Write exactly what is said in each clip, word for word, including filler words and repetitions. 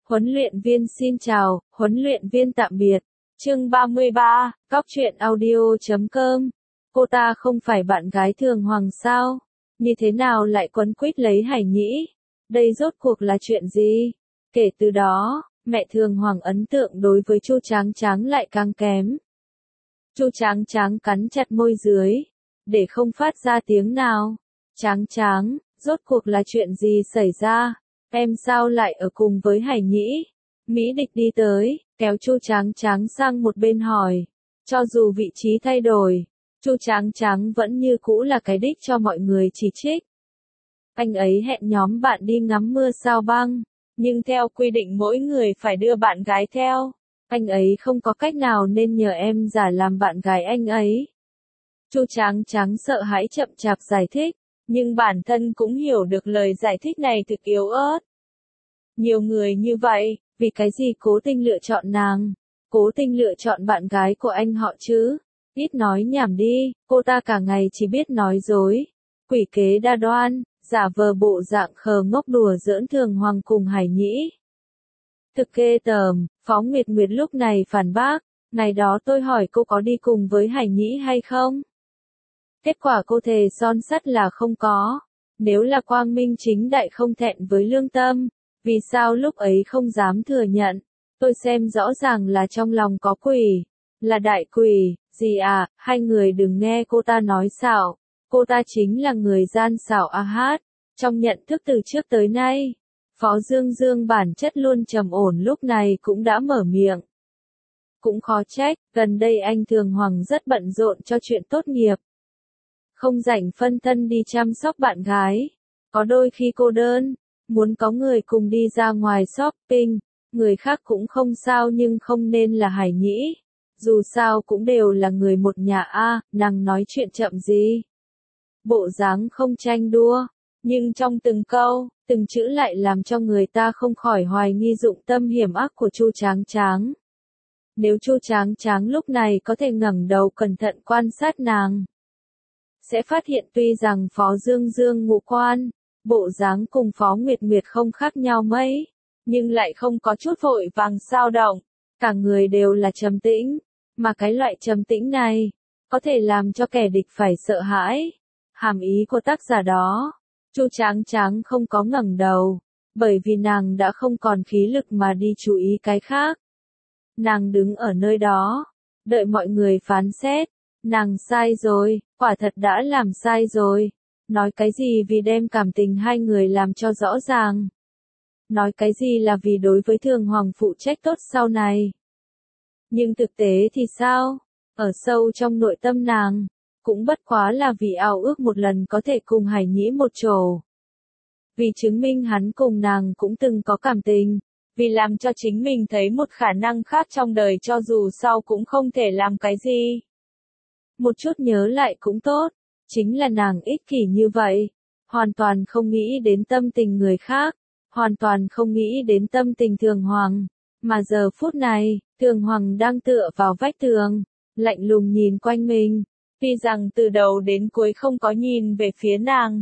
Huấn luyện viên xin chào, huấn luyện viên tạm biệt. Chương ba mươi ba, Cóc truyện audio chấm com. Cô ta không phải bạn gái Thường Hoàng sao? Như thế nào lại quấn quýt lấy Hải Nhĩ? Đây rốt cuộc là chuyện gì? Kể từ đó, mẹ Thường Hoàng ấn tượng đối với Chu Tráng Tráng lại càng kém. Chu Tráng Tráng cắn chặt môi dưới, để không phát ra tiếng nào. Tráng Tráng, rốt cuộc là chuyện gì xảy ra? Em sao lại ở cùng với Hải Nhĩ? Mỹ Địch đi tới, kéo Chu Tráng Tráng sang một bên hỏi. Cho dù vị trí thay đổi, Chu Tráng Tráng vẫn như cũ là cái đích cho mọi người chỉ trích. Anh ấy hẹn nhóm bạn đi ngắm mưa sao băng, nhưng theo quy định mỗi người phải đưa bạn gái theo. Anh ấy không có cách nào nên nhờ em giả làm bạn gái anh ấy. Chu Tráng Tráng sợ hãi chậm chạp giải thích, nhưng bản thân cũng hiểu được lời giải thích này thực yếu ớt. Nhiều người như vậy, vì cái gì cố tình lựa chọn nàng, cố tình lựa chọn bạn gái của anh họ chứ? Ít nói nhảm đi, cô ta cả ngày chỉ biết nói dối, quỷ kế đa đoan, giả vờ bộ dạng khờ ngốc đùa giỡn Thường Hoàng cùng Hải Nhĩ. Thực ghê tởm, Phó Nguyệt Nguyệt lúc này phản bác, ngày đó tôi hỏi cô có đi cùng với Hải Nhĩ hay không? Kết quả cô thề son sắt là không có. Nếu là quang minh chính đại không thẹn với lương tâm, vì sao lúc ấy không dám thừa nhận? Tôi xem rõ ràng là trong lòng có quỷ, là đại quỷ, gì à, hai người đừng nghe cô ta nói xạo. Cô ta chính là người gian xảo a hát. Trong nhận thức từ trước tới nay, Phó Dương Dương bản chất luôn trầm ổn lúc này cũng đã mở miệng. Cũng khó trách, gần đây anh Thường Hoàng rất bận rộn cho chuyện tốt nghiệp. Không rảnh phân thân đi chăm sóc bạn gái. Có đôi khi cô đơn, muốn có người cùng đi ra ngoài shopping, người khác cũng không sao nhưng không nên là Hải Nhĩ. Dù sao cũng đều là người một nhà a, nàng nói chuyện chậm gì. Bộ dáng không tranh đua, nhưng trong từng câu, từng chữ lại làm cho người ta không khỏi hoài nghi dụng tâm hiểm ác của Chu Tráng Tráng. Nếu Chu Tráng Tráng lúc này có thể ngẩng đầu cẩn thận quan sát nàng, sẽ phát hiện tuy rằng Phó Dương Dương ngũ quan, bộ dáng cùng Phó Nguyệt Nguyệt không khác nhau mấy, nhưng lại không có chút vội vàng xao động, cả người đều là trầm tĩnh, mà cái loại trầm tĩnh này, có thể làm cho kẻ địch phải sợ hãi. Hàm ý của tác giả đó, Chu Tráng Tráng không có ngẩng đầu, bởi vì nàng đã không còn khí lực mà đi chú ý cái khác. Nàng đứng ở nơi đó, đợi mọi người phán xét. Nàng sai rồi, quả thật đã làm sai rồi. Nói cái gì vì đem cảm tình hai người làm cho rõ ràng. Nói cái gì là vì đối với Thường Hoàng phụ trách tốt sau này. Nhưng thực tế thì sao? Ở sâu trong nội tâm nàng, cũng bất quá là vì ao ước một lần có thể cùng Hải Nhĩ một chỗ. Vì chứng minh hắn cùng nàng cũng từng có cảm tình. Vì làm cho chính mình thấy một khả năng khác trong đời cho dù sau cũng không thể làm cái gì. Một chút nhớ lại cũng tốt, chính là nàng ích kỷ như vậy, hoàn toàn không nghĩ đến tâm tình người khác, hoàn toàn không nghĩ đến tâm tình Thường Hoàng, mà giờ phút này, Thường Hoàng đang tựa vào vách tường, lạnh lùng nhìn quanh mình, tuy rằng từ đầu đến cuối không có nhìn về phía nàng.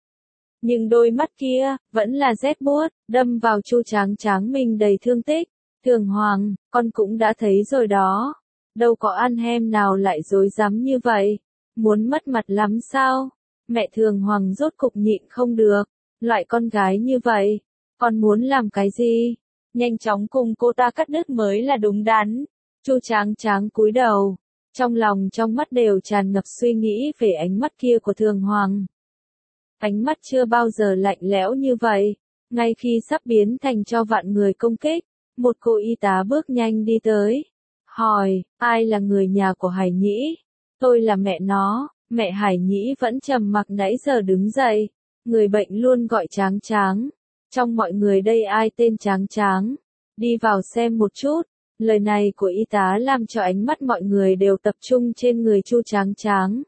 Nhưng đôi mắt kia, vẫn là rét buốt, đâm vào Chu Tráng Tráng mình đầy thương tích. Thường Hoàng, con cũng đã thấy rồi đó. Đâu có ăn hem nào lại dối dám như vậy. Muốn mất mặt lắm sao? Mẹ Thường Hoàng rốt cục nhịn không được. Loại con gái như vậy, con muốn làm cái gì? Nhanh chóng cùng cô ta cắt đứt mới là đúng đắn. Chu Tráng Tráng cúi đầu. Trong lòng trong mắt đều tràn ngập suy nghĩ về ánh mắt kia của Thường Hoàng. Ánh mắt chưa bao giờ lạnh lẽo như vậy. Ngay khi sắp biến thành cho vạn người công kích, một cô y tá bước nhanh đi tới. Hỏi, ai là người nhà của Hải Nhĩ? Tôi là mẹ nó. Mẹ Hải Nhĩ vẫn trầm mặc nãy giờ đứng dậy. Người bệnh luôn gọi Tráng Tráng. Trong mọi người đây ai tên Tráng Tráng? Đi vào xem một chút. Lời này của y tá làm cho ánh mắt mọi người đều tập trung trên người Chu Tráng Tráng.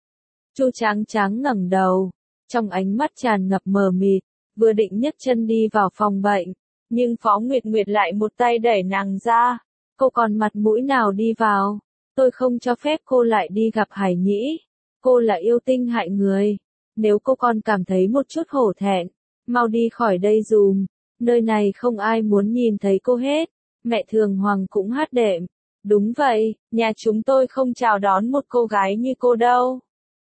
Chu Tráng Tráng ngẩng đầu. Trong ánh mắt tràn ngập mờ mịt, vừa định nhấc chân đi vào phòng bệnh, nhưng Phó Nguyệt Nguyệt lại một tay đẩy nàng ra. Cô còn mặt mũi nào đi vào? Tôi không cho phép cô lại đi gặp Hải Nhĩ. Cô là yêu tinh hại người. Nếu cô còn cảm thấy một chút hổ thẹn, mau đi khỏi đây dùm. nơi này không ai muốn nhìn thấy cô hết. Mẹ Thường Hoàng cũng hát đệm. Đúng vậy, nhà chúng tôi không chào đón một cô gái như cô đâu.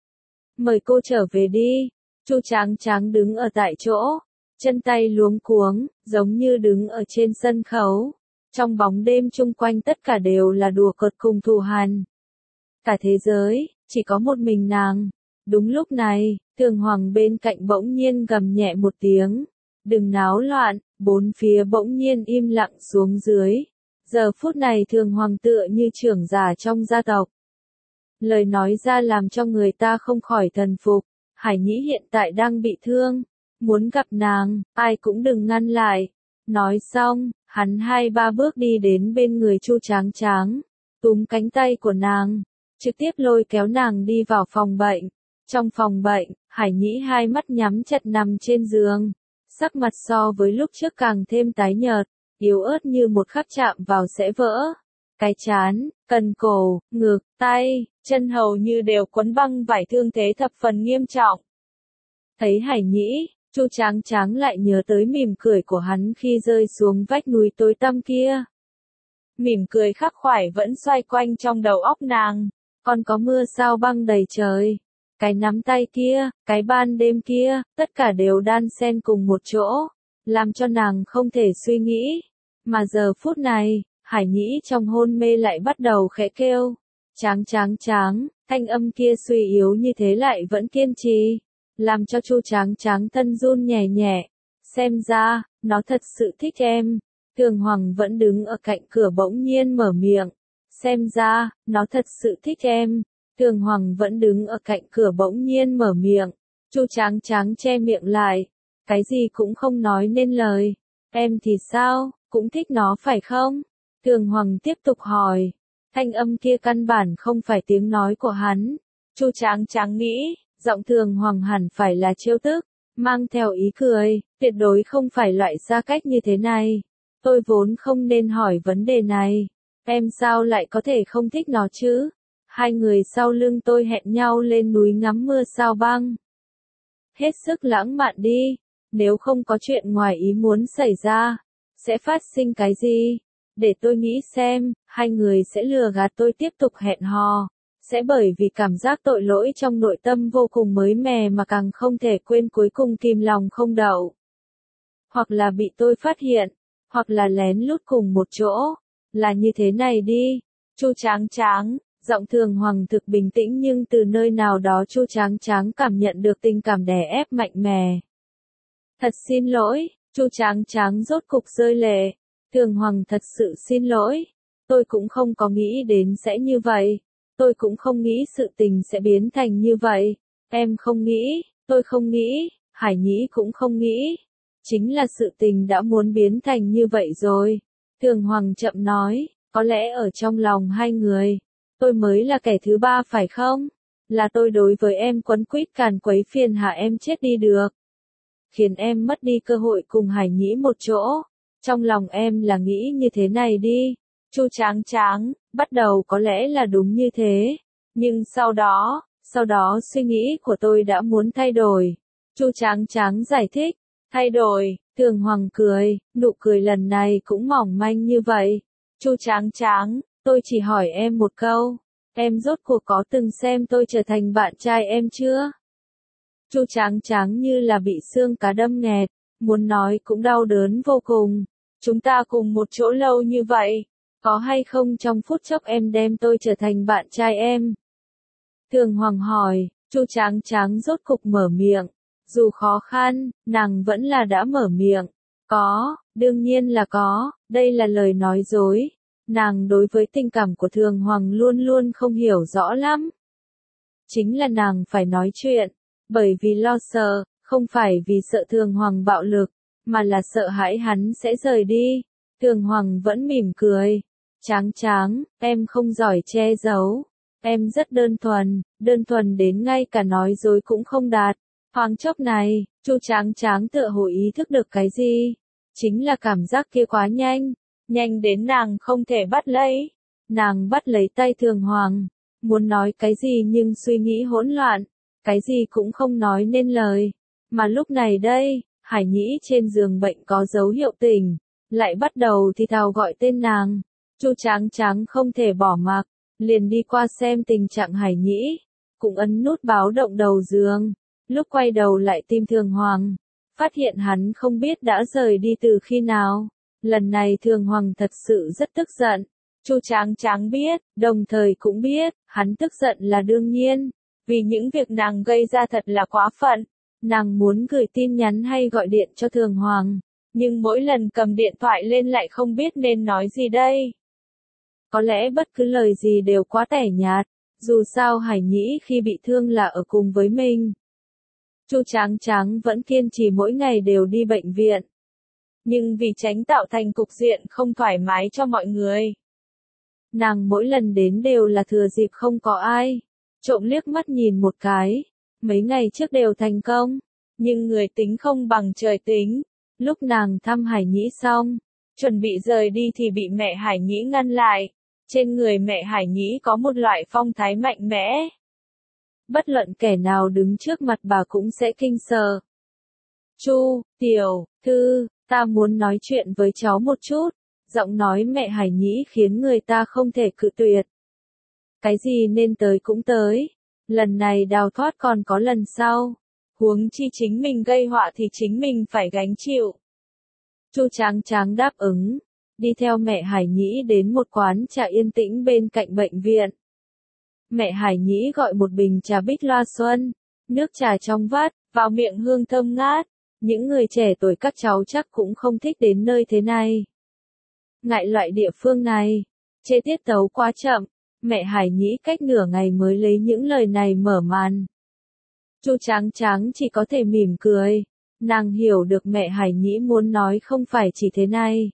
Mời cô trở về đi. Chu Tráng Tráng đứng ở tại chỗ, chân tay luống cuống, giống như đứng ở trên sân khấu. Trong bóng đêm chung quanh tất cả đều là đùa cợt cùng thù hằn. Cả thế giới, chỉ có một mình nàng. Đúng lúc này, Thường Hoàng bên cạnh bỗng nhiên gầm nhẹ một tiếng. Đừng náo loạn, bốn phía bỗng nhiên im lặng xuống dưới. Giờ phút này Thường Hoàng tựa như trưởng giả trong gia tộc. Lời nói ra làm cho người ta không khỏi thần phục. Hải Nhĩ hiện tại đang bị thương. Muốn gặp nàng, ai cũng đừng ngăn lại. Nói xong, hắn hai ba bước đi đến bên người Chu Tráng Tráng. Túm cánh tay của nàng. Trực tiếp lôi kéo nàng đi vào phòng bệnh. Trong phòng bệnh, Hải Nhĩ hai mắt nhắm chặt nằm trên giường. Sắc mặt so với lúc trước càng thêm tái nhợt, yếu ớt như một khắc chạm vào sẽ vỡ. Cái trán, cần cổ, ngực, tay, chân hầu như đều quấn băng vải, thương thế thập phần nghiêm trọng. Thấy Hải Nhĩ, Chu Tráng Tráng lại nhớ tới mỉm cười của hắn khi rơi xuống vách núi tối tăm kia. Mỉm cười khắc khoải vẫn xoay quanh trong đầu óc nàng, còn có mưa sao băng đầy trời. Cái nắm tay kia, cái ban đêm kia, tất cả đều đan xen cùng một chỗ, làm cho nàng không thể suy nghĩ. Mà giờ phút này, Hải Nhĩ trong hôn mê lại bắt đầu khẽ kêu. Tráng Tráng Tráng, thanh âm kia suy yếu như thế lại vẫn kiên trì, làm cho Chu Tráng Tráng thân run nhẹ nhẹ. Xem ra, nó thật sự thích em. Thường Hoàng vẫn đứng ở cạnh cửa bỗng nhiên mở miệng. Xem ra, nó thật sự thích em. Thường Hoàng vẫn đứng ở cạnh cửa bỗng nhiên mở miệng. Chu Tráng Tráng che miệng lại. Cái gì cũng không nói nên lời. Em thì sao, cũng thích nó phải không? Thường Hoàng tiếp tục hỏi. Thanh âm kia căn bản không phải tiếng nói của hắn. Chu Tráng Tráng nghĩ, giọng Thường Hoàng hẳn phải là trêu tức, mang theo ý cười, tuyệt đối không phải loại xa cách như thế này. Tôi vốn không nên hỏi vấn đề này. Em sao lại có thể không thích nó chứ? Hai người sau lưng tôi hẹn nhau lên núi ngắm mưa sao băng. Hết sức lãng mạn đi. Nếu không có chuyện ngoài ý muốn xảy ra, sẽ phát sinh cái gì? Để tôi nghĩ xem, hai người sẽ lừa gạt tôi tiếp tục hẹn hò. Sẽ bởi vì cảm giác tội lỗi trong nội tâm vô cùng mới mẻ mà càng không thể quên, cuối cùng kìm lòng không đậu. Hoặc là bị tôi phát hiện, hoặc là lén lút cùng một chỗ. Là như thế này đi. Chu Tráng Tráng, giọng Thường Hoàng thực bình tĩnh, nhưng từ nơi nào đó Chu Tráng Tráng cảm nhận được tình cảm đè ép mạnh mẽ. Thật xin lỗi. Chu Tráng Tráng rốt cục rơi lệ. Thường Hoàng thật sự xin lỗi. Tôi cũng không có nghĩ đến sẽ như vậy. Tôi cũng không nghĩ sự tình sẽ biến thành như vậy. Em không nghĩ, tôi không nghĩ, Hải Nhĩ cũng không nghĩ. Chính là sự tình đã muốn biến thành như vậy rồi. Thường Hoàng chậm nói, có lẽ ở trong lòng hai người, tôi mới là kẻ thứ ba phải không? Là tôi đối với em quấn quýt càn quấy phiền hà em chết đi được. Khiến em mất đi cơ hội cùng Hải Nhĩ một chỗ. Trong lòng em là nghĩ như thế này đi. Chu Tráng Tráng, bắt đầu có lẽ là đúng như thế. Nhưng sau đó, sau đó suy nghĩ của tôi đã muốn thay đổi. Chu Tráng Tráng giải thích. Thay đổi, Thường Hoàng cười, nụ cười lần này cũng mỏng manh như vậy. Chu Tráng Tráng, tôi chỉ hỏi em một câu. Em rốt cuộc có từng xem tôi trở thành bạn trai em chưa? Chu Tráng Tráng như là bị xương cá đâm nghẹt, muốn nói cũng đau đớn vô cùng. Chúng ta cùng một chỗ lâu như vậy, có hay không trong phút chốc em đem tôi trở thành bạn trai em? Thường Hoàng hỏi. Chu Tráng Tráng rốt cục mở miệng. Dù khó khăn, nàng vẫn là đã mở miệng. Có, đương nhiên là có, đây là lời nói dối. Nàng đối với tình cảm của Thường Hoàng luôn luôn không hiểu rõ lắm. Chính là nàng phải nói chuyện, bởi vì lo sợ, không phải vì sợ Thường Hoàng bạo lực, mà là sợ hãi hắn sẽ rời đi. Thường Hoàng vẫn mỉm cười. Tráng Tráng, em không giỏi che giấu. Em rất đơn thuần, đơn thuần đến ngay cả nói dối cũng không đạt. Thoáng chốc này, Chu Tráng Tráng tựa hồ ý thức được cái gì? Chính là cảm giác kia quá nhanh, nhanh đến nàng không thể bắt lấy. Nàng bắt lấy tay Thường Hoàng, muốn nói cái gì nhưng suy nghĩ hỗn loạn, cái gì cũng không nói nên lời. Mà lúc này đây, Hải Nhĩ trên giường bệnh có dấu hiệu tỉnh, lại bắt đầu thì thào gọi tên nàng. Chu Tráng Tráng không thể bỏ mặc, liền đi qua xem tình trạng Hải Nhĩ, cũng ấn nút báo động đầu giường. Lúc quay đầu lại tìm Thường Hoàng, phát hiện hắn không biết đã rời đi từ khi nào. Lần này Thường Hoàng thật sự rất tức giận. Chu Tráng Tráng biết, đồng thời cũng biết, hắn tức giận là đương nhiên, vì những việc nàng gây ra thật là quá phận. Nàng muốn gửi tin nhắn hay gọi điện cho Thường Hoàng, nhưng mỗi lần cầm điện thoại lên lại không biết nên nói gì đây. Có lẽ bất cứ lời gì đều quá tẻ nhạt, dù sao Hải Nhĩ khi bị thương là ở cùng với mình. Chu Tráng Tráng vẫn kiên trì mỗi ngày đều đi bệnh viện. Nhưng vì tránh tạo thành cục diện không thoải mái cho mọi người, nàng mỗi lần đến đều là thừa dịp không có ai, trộm liếc mắt nhìn một cái. Mấy ngày trước đều thành công, nhưng người tính không bằng trời tính. Lúc nàng thăm Hải Nhĩ xong, chuẩn bị rời đi thì bị mẹ Hải Nhĩ ngăn lại. Trên người mẹ Hải Nhĩ có một loại phong thái mạnh mẽ. Bất luận kẻ nào đứng trước mặt bà cũng sẽ kinh sợ. Chu, tiểu, thư, ta muốn nói chuyện với cháu một chút. Giọng nói mẹ Hải Nhĩ khiến người ta không thể cự tuyệt. Cái gì nên tới cũng tới. Lần này đào thoát còn có lần sau. Huống chi chính mình gây họa thì chính mình phải gánh chịu. Chu Tráng Tráng đáp ứng, đi theo mẹ Hải Nhĩ đến một quán trà yên tĩnh bên cạnh bệnh viện. Mẹ Hải Nhĩ gọi một bình trà bích loa xuân, nước trà trong vắt, vào miệng hương thơm ngát. Những người trẻ tuổi các cháu chắc cũng không thích đến nơi thế này. Ngại loại địa phương này, chê tiết tấu quá chậm. Mẹ Hải Nhĩ cách nửa ngày mới lấy những lời này mở màn. Chu Tráng Tráng chỉ có thể mỉm cười. Nàng hiểu được mẹ Hải Nhĩ muốn nói không phải chỉ thế này.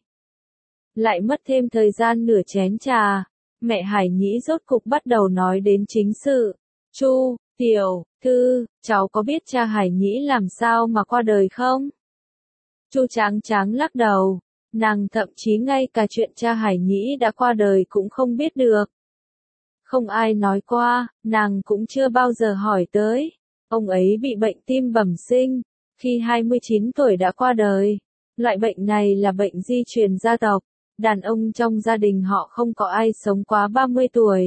Lại mất thêm thời gian nửa chén trà. Mẹ Hải Nhĩ rốt cục bắt đầu nói đến chính sự. Chu, tiểu, thư, cháu có biết cha Hải Nhĩ làm sao mà qua đời không? Chu Tráng Tráng lắc đầu. Nàng thậm chí ngay cả chuyện cha Hải Nhĩ đã qua đời cũng không biết được. Không ai nói qua, nàng cũng chưa bao giờ hỏi tới. Ông ấy bị bệnh tim bẩm sinh, khi hai mươi chín tuổi đã qua đời. Loại bệnh này là bệnh di truyền gia tộc, đàn ông trong gia đình họ không có ai sống quá ba mươi tuổi.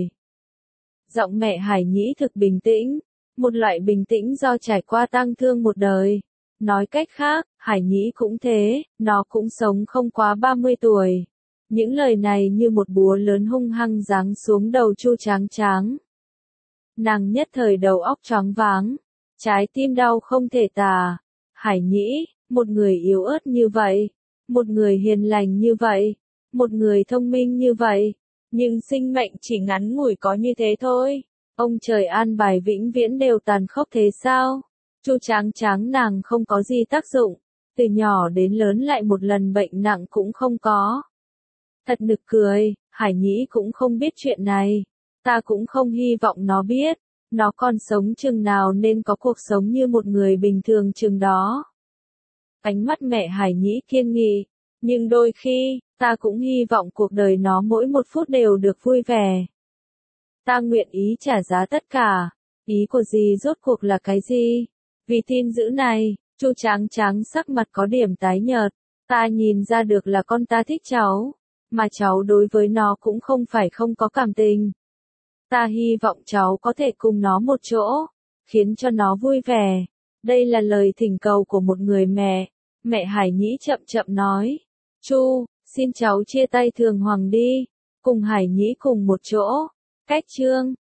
Giọng mẹ Hải Nhĩ thực bình tĩnh, một loại bình tĩnh do trải qua tang thương một đời. Nói cách khác, Hải Nhĩ cũng thế, nó cũng sống không quá ba mươi tuổi. Những lời này như một búa lớn hung hăng giáng xuống đầu Chu Tráng Tráng. Nàng nhất thời đầu óc choáng váng, trái tim đau không thể tả. Hải Nhĩ, một người yếu ớt như vậy, một người hiền lành như vậy, một người thông minh như vậy, nhưng sinh mệnh chỉ ngắn ngủi có như thế thôi. Ông trời an bài vĩnh viễn đều tàn khốc thế sao? Chu Tráng Tráng nàng không có gì tác dụng, từ nhỏ đến lớn lại một lần bệnh nặng cũng không có. Thật nực cười, Hải Nhĩ cũng không biết chuyện này. Ta cũng không hy vọng nó biết. Nó còn sống chừng nào nên có cuộc sống như một người bình thường chừng đó. Ánh mắt mẹ Hải Nhĩ kiên nghị. Nhưng đôi khi, ta cũng hy vọng cuộc đời nó mỗi một phút đều được vui vẻ. Ta nguyện ý trả giá tất cả. Ý của dì rốt cuộc là cái gì? Vì tin dữ này, Chu Tráng Tráng sắc mặt có điểm tái nhợt. Ta nhìn ra được là con ta thích cháu. Mà cháu đối với nó cũng không phải không có cảm tình. Ta hy vọng cháu có thể cùng nó một chỗ, khiến cho nó vui vẻ. Đây là lời thỉnh cầu của một người mẹ. Mẹ Hải Nhĩ chậm chậm nói. Chu, xin cháu chia tay Thường Hoàng đi. Cùng Hải Nhĩ cùng một chỗ. Cách chương.